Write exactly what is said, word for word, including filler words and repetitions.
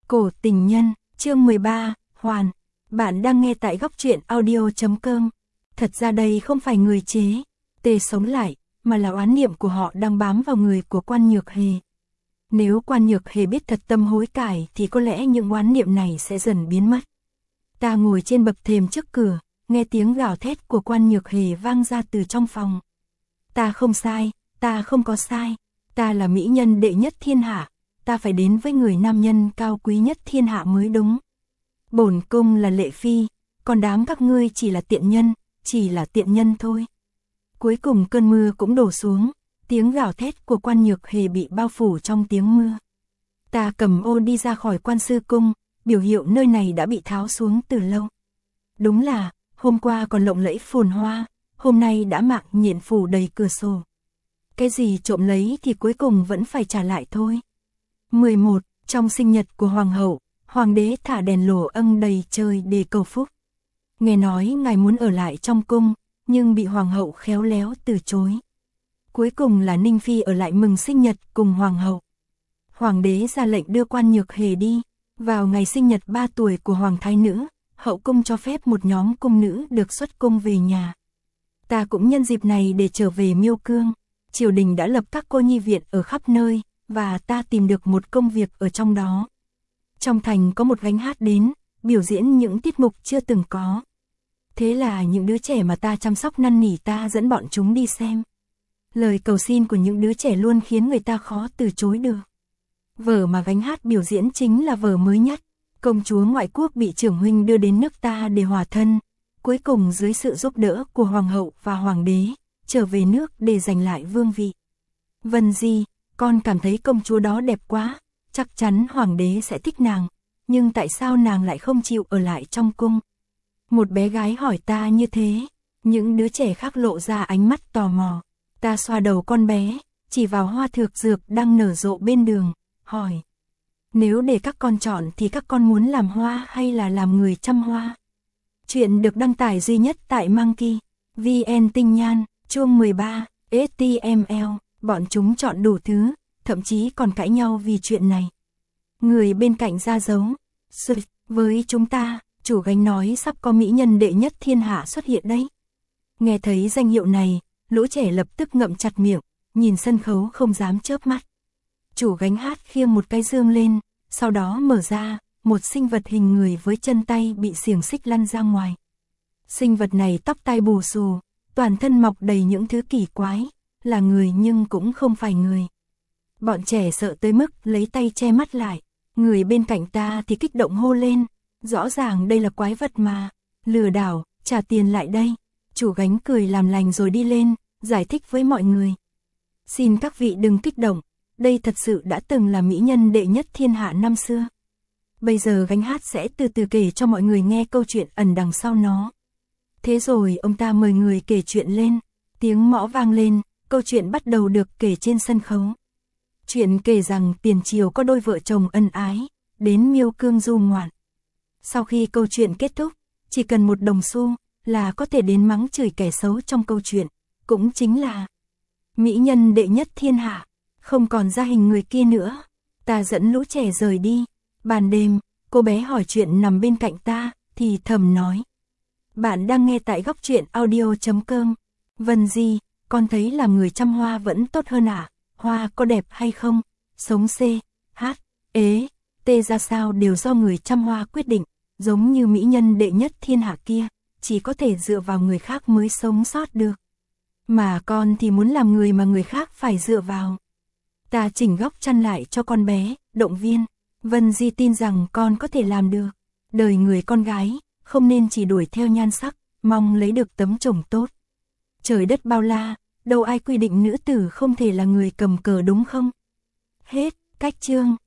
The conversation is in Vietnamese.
Cổ tình nhân, chương mười ba, Hoàn. Bạn đang nghe tại góc truyện audio chấm com. Thật ra đây không phải người chế, tê sống lại, mà là oán niệm của họ đang bám vào người của Quan Nhược Hề. Nếu Quan Nhược Hề biết thật tâm hối cải thì có lẽ những oán niệm này sẽ dần biến mất. Ta ngồi trên bậc thềm trước cửa, nghe tiếng gào thét của Quan Nhược Hề vang ra từ trong phòng. Ta không sai, ta không có sai, ta là mỹ nhân đệ nhất thiên hạ, ta phải đến với người nam nhân cao quý nhất thiên hạ mới đúng. Bổn cung là Lệ Phi, còn đám các ngươi chỉ là tiện nhân, chỉ là tiện nhân thôi. Cuối cùng cơn mưa cũng đổ xuống, tiếng gào thét của Quan Nhược Hề bị bao phủ trong tiếng mưa. Ta cầm ô đi ra khỏi Quan Sư Cung, biểu hiệu nơi này đã bị tháo xuống từ lâu. Đúng là, hôm qua còn lộng lẫy phồn hoa, hôm nay đã mạng nhện phủ đầy cửa sổ. Cái gì trộm lấy thì cuối cùng vẫn phải trả lại thôi. mười một. Trong sinh nhật của Hoàng hậu, Hoàng đế thả đèn lồ âng đầy trời để cầu phúc. Nghe nói ngài muốn ở lại trong cung, nhưng bị Hoàng hậu khéo léo từ chối. Cuối cùng là Ninh Phi ở lại mừng sinh nhật cùng Hoàng hậu. Hoàng đế ra lệnh đưa Quan Nhược Hề đi. Vào ngày sinh nhật ba tuổi của Hoàng thái nữ, hậu cung cho phép một nhóm cung nữ được xuất cung về nhà. Ta cũng nhân dịp này để trở về Miêu Cương. Triều đình đã lập các cô nhi viện ở khắp nơi, và ta tìm được một công việc ở trong đó. Trong thành có một gánh hát đến, biểu diễn những tiết mục chưa từng có. Thế là những đứa trẻ mà ta chăm sóc năn nỉ ta dẫn bọn chúng đi xem. Lời cầu xin của những đứa trẻ luôn khiến người ta khó từ chối được. Vở mà gánh hát biểu diễn chính là vở mới nhất. Công chúa ngoại quốc bị trưởng huynh đưa đến nước ta để hòa thân. Cuối cùng dưới sự giúp đỡ của Hoàng hậu và Hoàng đế, trở về nước để giành lại vương vị. Vân Di, con cảm thấy công chúa đó đẹp quá, chắc chắn Hoàng đế sẽ thích nàng, nhưng tại sao nàng lại không chịu ở lại trong cung? Một bé gái hỏi ta như thế, những đứa trẻ khác lộ ra ánh mắt tò mò. Ta xoa đầu con bé, chỉ vào hoa thược dược đang nở rộ bên đường, hỏi. Nếu để các con chọn thì các con muốn làm hoa hay là làm người chăm hoa? Chuyện được đăng tải duy nhất tại Monkey, vê en Tinh Nhan, chương mười ba, hát tê em lờ, bọn chúng chọn đủ thứ, thậm chí còn cãi nhau vì chuyện này. Người bên cạnh ra dấu, với chúng ta, chủ gánh nói sắp có mỹ nhân đệ nhất thiên hạ xuất hiện đấy. Nghe thấy danh hiệu này, lũ trẻ lập tức ngậm chặt miệng, nhìn sân khấu không dám chớp mắt. Chủ gánh hát khiêng một cái dương lên, sau đó mở ra, một sinh vật hình người với chân tay bị xiềng xích lăn ra ngoài. Sinh vật này tóc tai bù xù, toàn thân mọc đầy những thứ kỳ quái, là người nhưng cũng không phải người. Bọn trẻ sợ tới mức lấy tay che mắt lại, người bên cạnh ta thì kích động hô lên, rõ ràng đây là quái vật mà, lừa đảo, trả tiền lại đây. Chủ gánh cười làm lành rồi đi lên, giải thích với mọi người. Xin các vị đừng kích động, đây thật sự đã từng là mỹ nhân đệ nhất thiên hạ năm xưa. Bây giờ gánh hát sẽ từ từ kể cho mọi người nghe câu chuyện ẩn đằng sau nó. Thế rồi ông ta mời người kể chuyện lên, tiếng mõ vang lên, câu chuyện bắt đầu được kể trên sân khấu. Chuyện kể rằng tiền triều có đôi vợ chồng ân ái, đến Miêu Cương du ngoạn. Sau khi câu chuyện kết thúc, chỉ cần một đồng xu là có thể đến mắng chửi kẻ xấu trong câu chuyện, cũng chính là mỹ nhân đệ nhất thiên hạ, không còn ra hình người kia nữa. Ta dẫn lũ trẻ rời đi. Ban đêm, cô bé hỏi chuyện nằm bên cạnh ta, thì thầm nói. Bạn đang nghe tại góc truyện audio chấm com. Vân Di, con thấy làm người chăm hoa vẫn tốt hơn à? Hoa có đẹp hay không? Sống C, H, ế, T ra sao đều do người chăm hoa quyết định, giống như mỹ nhân đệ nhất thiên hạ kia, chỉ có thể dựa vào người khác mới sống sót được. Mà con thì muốn làm người mà người khác phải dựa vào. Ta chỉnh góc chăn lại cho con bé, động viên. Vân Di tin rằng con có thể làm được. Đời người con gái, không nên chỉ đuổi theo nhan sắc, mong lấy được tấm chồng tốt. Trời đất bao la, đâu ai quy định nữ tử không thể là người cầm cờ đúng không? Hết, cách chương.